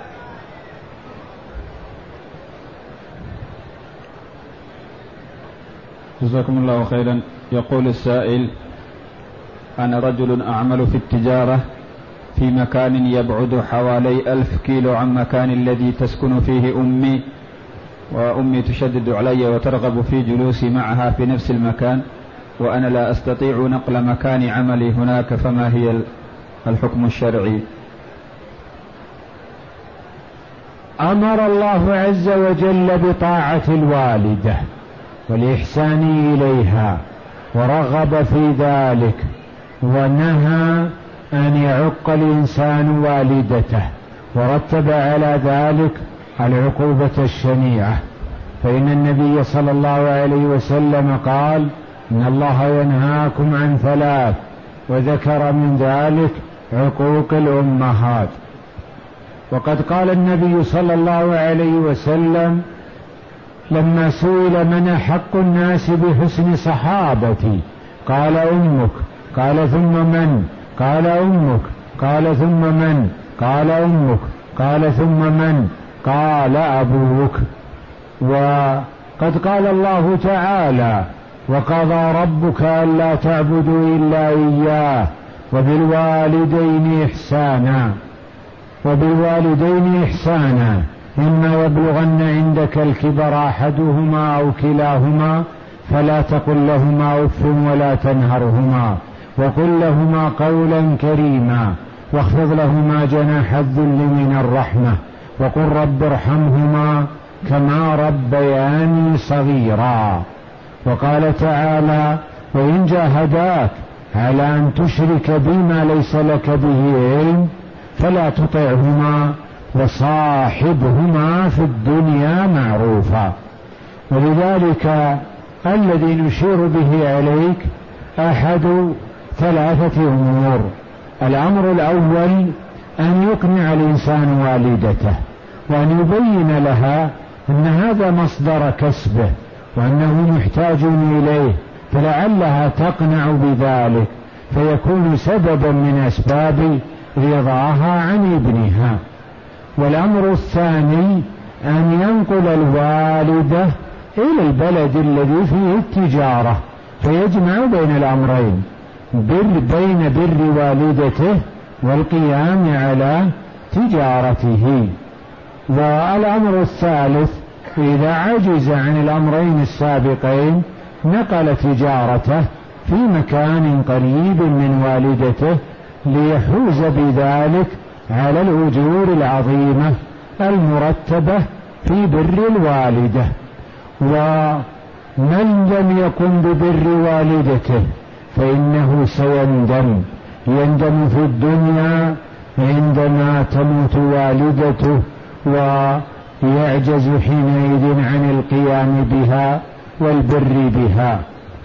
[SPEAKER 2] جزاكم الله خيرا. يقول السائل: أنا رجل أعمل في التجارة في مكان يبعد حوالي ألف كيلو عن مكان الذي تسكن فيه أمي، وأمي تشدد علي وترغب في جلوسي معها في نفس المكان، وأنا لا أستطيع نقل مكان عملي هناك، فما هي الحكم الشرعي؟
[SPEAKER 1] أمر الله عز وجل بطاعة الوالدة والإحسان إليها ورغب في ذلك، ونهى أن يعق الإنسان والدته، ورتب على ذلك العقوبة الشنيعة. فإن النبي صلى الله عليه وسلم قال: إن الله ينهاكم عن ثلاث، وذكر من ذلك عقوق الأمهات. وقد قال النبي صلى الله عليه وسلم لما سئل: من أحق الناس بحسن صحابتي؟ قال: أمك. قال: ثم من؟ قال: أمك. قال: ثم من؟ قال: أمك. قال: ثم من؟ قال: أبوك. وقد قال الله تعالى: وقضى ربك ألا تعبدوا إلا إياه وبالوالدين إحسانا وبالوالدين إحسانا إما يبلغن عندك الكبر أحدهما أو كلاهما فلا تقل لهما أف ولا تنهرهما وقل لهما قولا كريما واخفض لهما جناح الذل من الرحمة وقل رب ارحمهما كما ربياني صغيرا. وقال تعالى: وإن جاهداك على أن تشرك بما ليس لك به علم فلا تطعهما وصاحبهما في الدنيا معروفا. ولذلك الذي نشير به عليك أحد ثلاثة أمور. الأمر الأول أن يقنع الإنسان والدته وأن يبين لها أن هذا مصدر كسبه وأنه محتاج إليه، فلعلها تقنع بذلك فيكون سببا من أسباب رضاها عن ابنها. والأمر الثاني أن ينقل الوالدة إلى البلد الذي فيه التجارة فيجمع بين الأمرين، بر بين بر والدته والقيام على تجارته. والأمر الثالث إذا عجز عن الأمرين السابقين نقل تجارته في مكان قريب من والدته ليحوز بذلك على الأجور العظيمة المرتبة في بر الوالدة. ومن لم يقم ببر والدته فإنه سيندم، يندم في الدنيا عندما تموت والدته ويعجز حينئذ عن القيام بها والبر بها.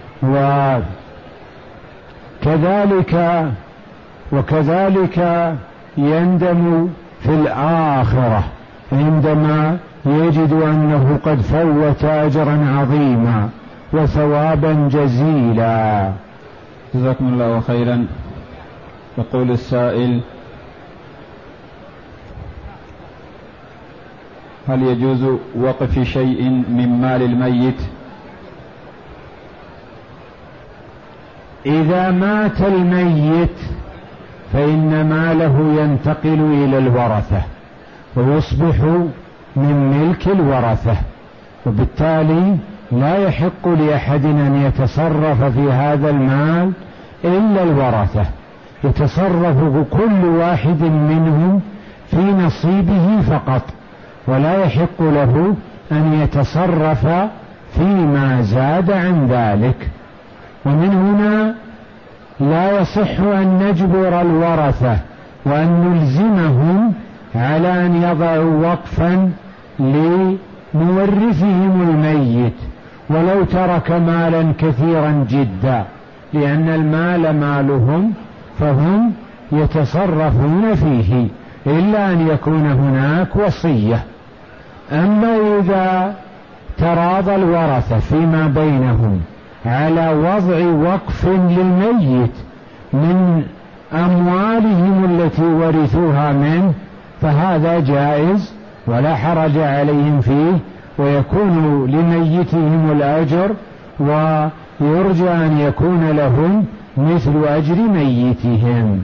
[SPEAKER 1] وكذلك وكذلك يندم في الآخرة عندما يجد أنه قد فوت أجرا عظيما وثوابا جزيلا.
[SPEAKER 2] جزاكم الله خيرا. يقول السائل: هل يجوز وقف شيء من مال الميت؟
[SPEAKER 1] إذا مات الميت فإن ماله ينتقل إلى الورثة ويصبح من ملك الورثة، وبالتالي لا يحق لأحد أن يتصرف في هذا المال إلا الورثة، يتصرف كل واحد منهم في نصيبه فقط، ولا يحق له أن يتصرف فيما زاد عن ذلك. ومن هنا لا يصح أن نجبر الورثة وأن نلزمهم على أن يضعوا وقفا لمورثهم الميت ولو ترك مالا كثيرا جدا، لأن المال مالهم فهم يتصرفون فيه إلا أن يكون هناك وصية. أما إذا تراضى الورثة فيما بينهم على وضع وقف للميت من أموالهم التي ورثوها منه فهذا جائز ولا حرج عليهم فيه، ويكون لميتهم الأجر ويرجى أن يكون لهم مثل أجر ميتهم.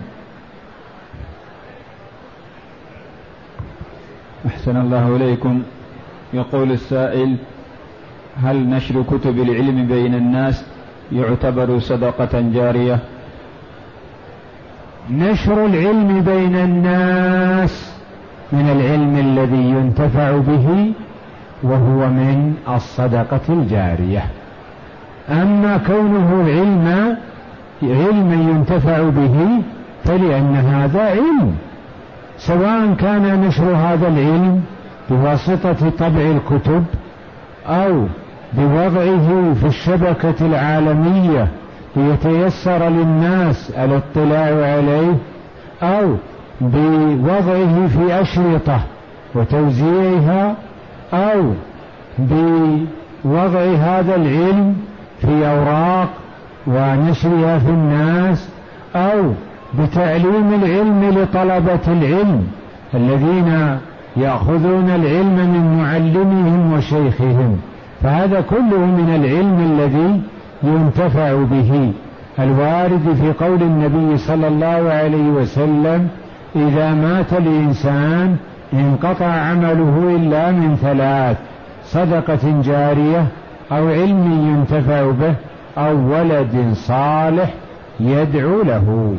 [SPEAKER 2] أحسن الله إليكم. يقول السائل: هل نشر كتب العلم بين الناس يعتبر صدقة جارية؟
[SPEAKER 1] نشر العلم بين الناس من العلم الذي ينتفع به وهو من الصدقة الجارية. أما كونه علم علم ينتفع به فلأن هذا علم، سواء كان نشر هذا العلم بواسطة طبع الكتب أو بوضعه في الشبكة العالمية ليتيسر للناس الاطلاع عليه، أو بوضعه في أشرطة وتوزيعها، أو بوضع هذا العلم في أوراق ونشرها في الناس، أو بتعليم العلم لطلبة العلم الذين يأخذون العلم من معلمهم وشيخهم، فهذا كله من العلم الذي ينتفع به، الوارد في قول النبي صلى الله عليه وسلم: إذا مات الإنسان انقطع عمله إلا من ثلاث: صدقة جارية، أو علم ينتفع به، أو ولد صالح يدعو له.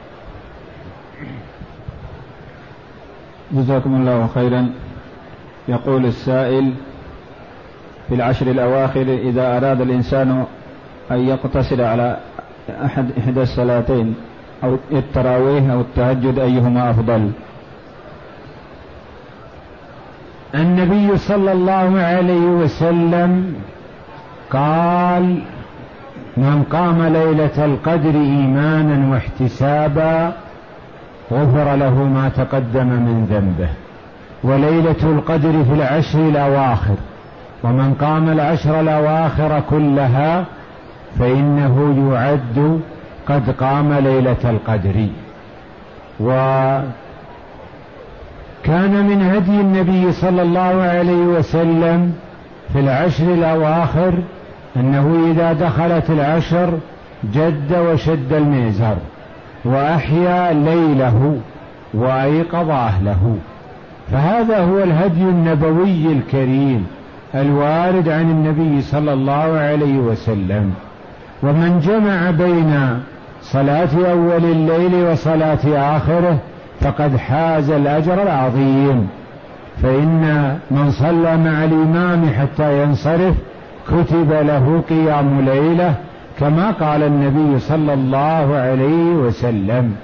[SPEAKER 2] جزاكم الله خيرا. يقول السائل: في العشر الأواخر إذا أراد الإنسان أن يقتصر على أحد إحدى الصلاتين أو التراويح أو التهجد أيهما أفضل؟
[SPEAKER 1] النبي صلى الله عليه وسلم قال: من قام ليلة القدر إيمانا واحتسابا غفر له ما تقدم من ذنبه. وليلة القدر في العشر الأواخر، ومن قام العشر الأواخر كلها فإنه يعد قد قام ليلة القدر. وكان من هدي النبي صلى الله عليه وسلم في العشر الأواخر أنه إذا دخلت العشر جد وشد المئزر وأحيا ليله وأيقظ أهله، فهذا هو الهدي النبوي الكريم الوارد عن النبي صلى الله عليه وسلم. ومن جمع بين صلاة أول الليل وصلاة آخره فقد حاز الأجر العظيم، فإن من صلى مع الإمام حتى ينصرف كتب له قيام ليلة كما قال النبي صلى الله عليه وسلم.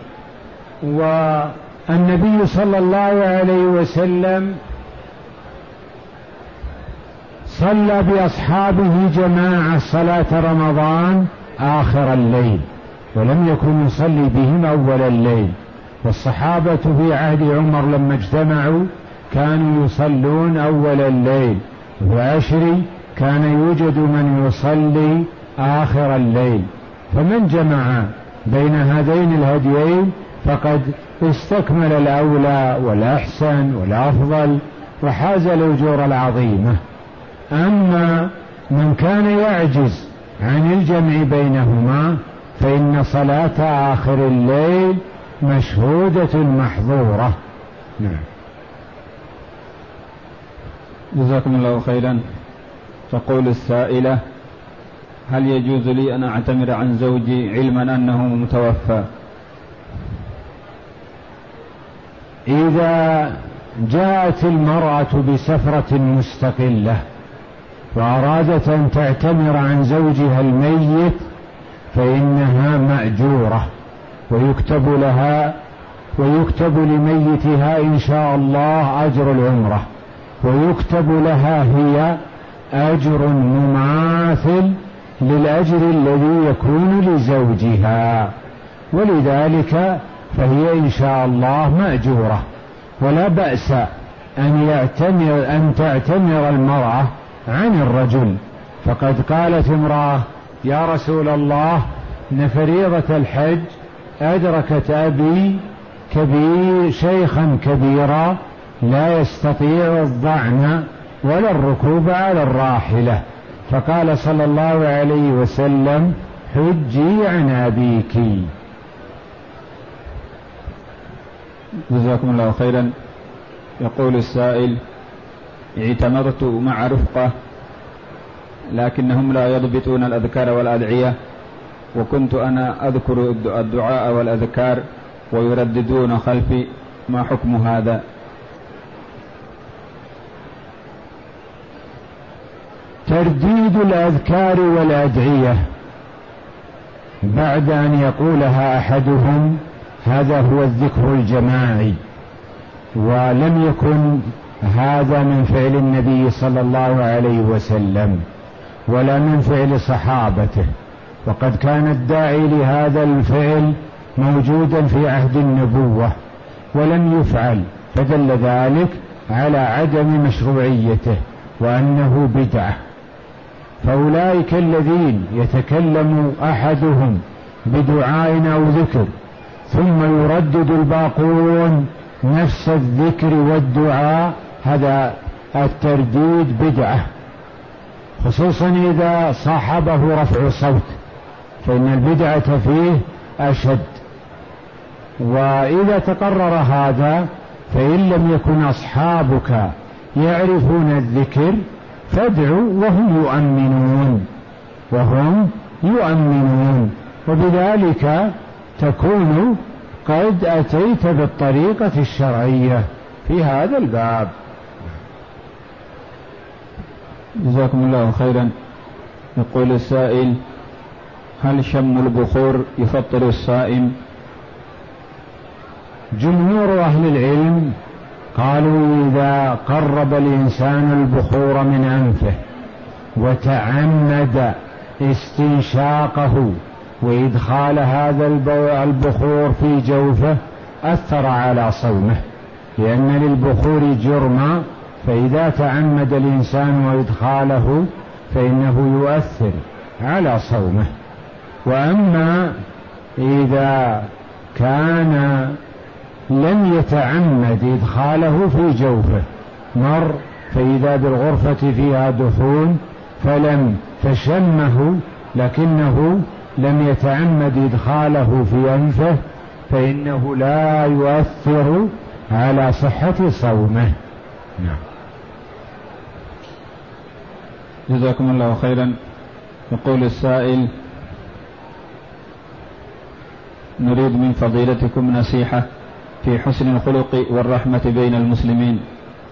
[SPEAKER 1] والنبي صلى الله عليه وسلم صلى بأصحابه جماعة صلاة رمضان آخر الليل، ولم يكن يصلي بهم أول الليل. والصحابة في عهد عمر لما اجتمعوا كانوا يصلون أول الليل، وفي عشر كان يوجد من يصلي آخر الليل، فمن جمع بين هذين الهديين فقد استكمل الأولى والأحسن والأفضل وحاز الأجور العظيمة. أما من كان يعجز عن الجمع بينهما فإن صلاة آخر الليل مشهودة محظورة. نعم.
[SPEAKER 2] جزاكم الله خيرا. تقول السائلة: هل يجوز لي أن أعتمر عن زوجي علما أنه متوفى؟
[SPEAKER 1] إذا جاءت المرأة بسفرة مستقلة وأرادت أن تعتمر عن زوجها الميت فإنها مأجورة، ويكتب لها ويكتب لميتها إن شاء الله أجر العمرة، ويكتب لها هي أجر مماثل للأجر الذي يكون لزوجها، ولذلك فهي إن شاء الله مأجورة. ولا بأس أن يعتمر أن تعتمر المرأة عن الرجل، فقد قالت امرأة: يا رسول الله، إن فريضة الحج أدركت أبي كبير شيخا كبيرا لا يستطيع الضعن ولا الركوب على الراحلة، فقال صلى الله عليه وسلم: حجي عن أبيك.
[SPEAKER 2] جزاكم الله خيرا. يقول السائل: اعتمرت مع رفقة لكنهم لا يضبطون الأذكار والأدعية، وكنت أنا أذكر الدعاء والأذكار ويرددون خلفي، ما حكم هذا؟
[SPEAKER 1] ترديد الأذكار والأدعية بعد أن يقولها أحدهم هذا هو الذكر الجماعي، ولم يكن هذا من فعل النبي صلى الله عليه وسلم ولا من فعل صحابته، وقد كان الداعي لهذا الفعل موجودا في عهد النبوة ولم يفعل، فدل ذلك على عدم مشروعيته وأنه بدعة. فأولئك الذين يتكلم أحدهم بدعاء أو ذكر ثم يردد الباقون نفس الذكر والدعاء، هذا الترديد بدعة، خصوصا إذا صاحبه رفع صوت، فإن البدعة فيه أشد. وإذا تقرر هذا فإن لم يكن أصحابك يعرفون الذكر فادعوا وهم يؤمنون وهم يؤمنون وبذلك تكون قد أتيت بالطريقة الشرعية في هذا الباب.
[SPEAKER 2] جزاكم الله خيرا. يقول السائل: هل شم البخور يفطر الصائم؟
[SPEAKER 1] جمهور أهل العلم قالوا إذا قرب الإنسان البخور من أنفه وتعمد استنشاقه وإدخال هذا البخور في جوفه أثر على صومه، لأن للبخور جرما، فإذا تعمد الإنسان وإدخاله فإنه يؤثر على صومه. وأما إذا كان لم يتعمد إدخاله في جوفه، مر فإذا بالغرفة فيها دخول فلم تشمه لكنه لم يتعمد إدخاله في أنفه، فإنه لا يؤثر على صحة صومه. نعم.
[SPEAKER 2] جزاكم الله خيرا. يقول السائل: نريد من فضيلتكم نصيحة في حسن الخلق والرحمة بين المسلمين.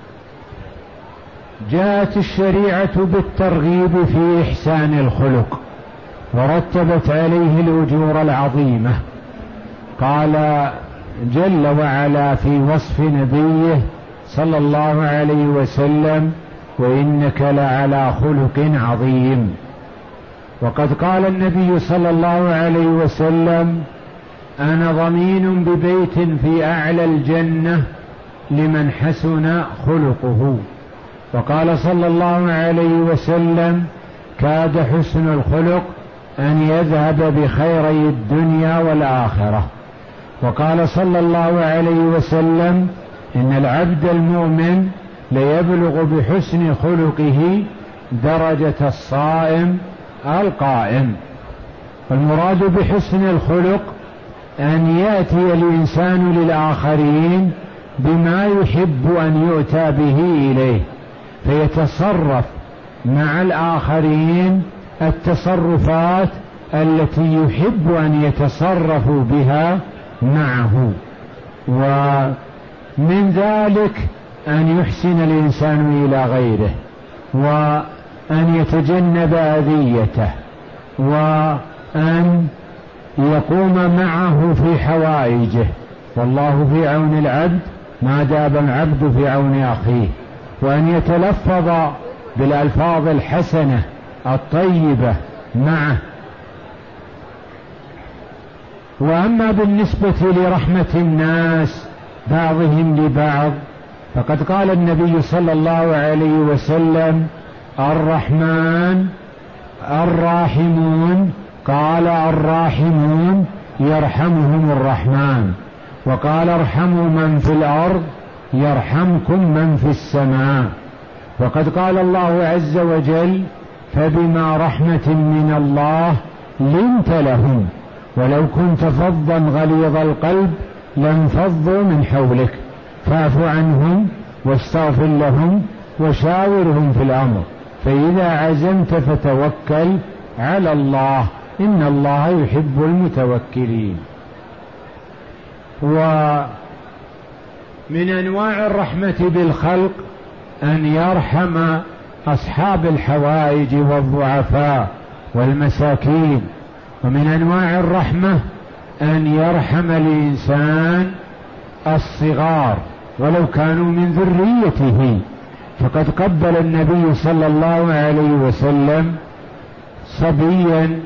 [SPEAKER 1] جاءت الشريعة بالترغيب في إحسان الخلق ورتبت عليه الأجور العظيمة. قال جل وعلا في وصف نبيه صلى الله عليه وسلم: وإنك لعلى خلق عظيم. وقد قال النبي صلى الله عليه وسلم: أنا ضمين ببيت في أعلى الجنة لمن حسن خلقه. وقال صلى الله عليه وسلم: كاد حسن الخلق أن يذهب بخيري الدنيا والآخرة. وقال صلى الله عليه وسلم: إن العبد المؤمن ليبلغ بحسن خلقه درجة الصائم القائم. المراد بحسن الخلق أن يأتي الإنسان للآخرين بما يحب أن يؤتى به إليه، فيتصرف مع الآخرين التصرفات التي يحب أن يتصرفوا بها معه. ومن ذلك أن يحسن الإنسان إلى غيره، وأن يتجنب أذيته، وأن يقوم معه في حوائجه، والله في عون العبد ما دام العبد في عون أخيه، وأن يتلفظ بالألفاظ الحسنة الطيبة معه. وأما بالنسبة لرحمة الناس بعضهم لبعض فقد قال النبي صلى الله عليه وسلم: الرحمن الراحمون، قال: الراحمون يرحمهم الرحمن، وقال: ارحموا من في الأرض يرحمكم من في السماء. وقد قال الله عز وجل: فبما رحمة من الله لنت لهم ولو كنت فظا غليظ القلب لانفضوا من حولك فاعف عنهم واستغفر لهم وشاورهم في الأمر فإذا عزمت فتوكل على الله إن الله يحب المتوكلين. ومن أنواع الرحمة بالخلق أن يرحم أصحاب الحوائج والضعفاء والمساكين. ومن أنواع الرحمة أن يرحم الإنسان الصغار ولو كانوا من ذريته، فقد قبل النبي صلى الله عليه وسلم صبيا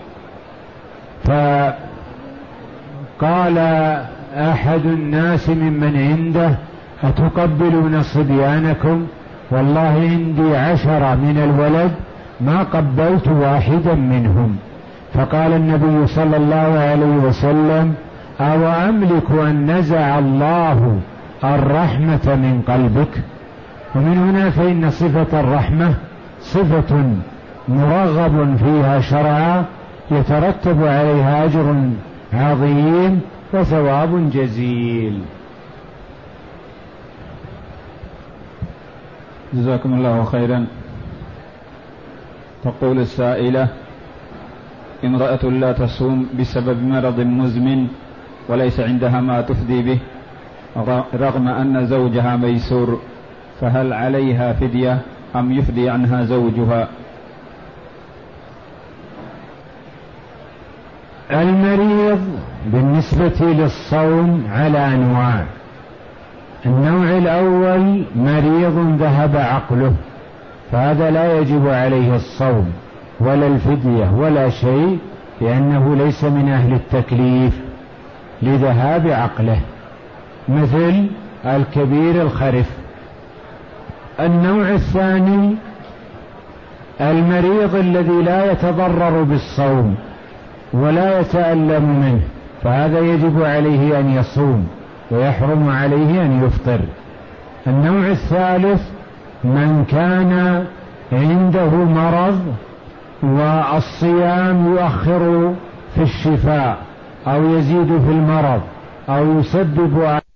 [SPEAKER 1] فقال أحد الناس ممن عنده: أتقبلون صبيانكم؟ والله عندي عشرة من الولد ما قبلت واحدا منهم. فقال النبي صلى الله عليه وسلم: أو أملك أن نزع الله الرحمة من قلبك؟ ومن هنا فإن صفة الرحمة صفة مرغب فيها شرعا يترتب عليها أجر عظيم وثواب جزيل.
[SPEAKER 2] جزاكم الله خيرا. تقول السائلة: امرأة لا تصوم بسبب مرض مزمن وليس عندها ما تفدي به رغم أن زوجها ميسور، فهل عليها فدية أم يفدي عنها زوجها؟
[SPEAKER 1] المريض بالنسبة للصوم على أنواع. النوع الأول مريض ذهب عقله، فهذا لا يجب عليه الصوم ولا الفدية ولا شيء، لأنه ليس من أهل التكليف لذهاب عقله، مثل الكبير الخرف. النوع الثاني المريض الذي لا يتضرر بالصوم ولا يتألم منه، فهذا يجب عليه أن يصوم ويحرم عليه أن يفطر. النوع الثالث من كان عنده مرض والصيام يؤخر في الشفاء أو يزيد في المرض أو يسبب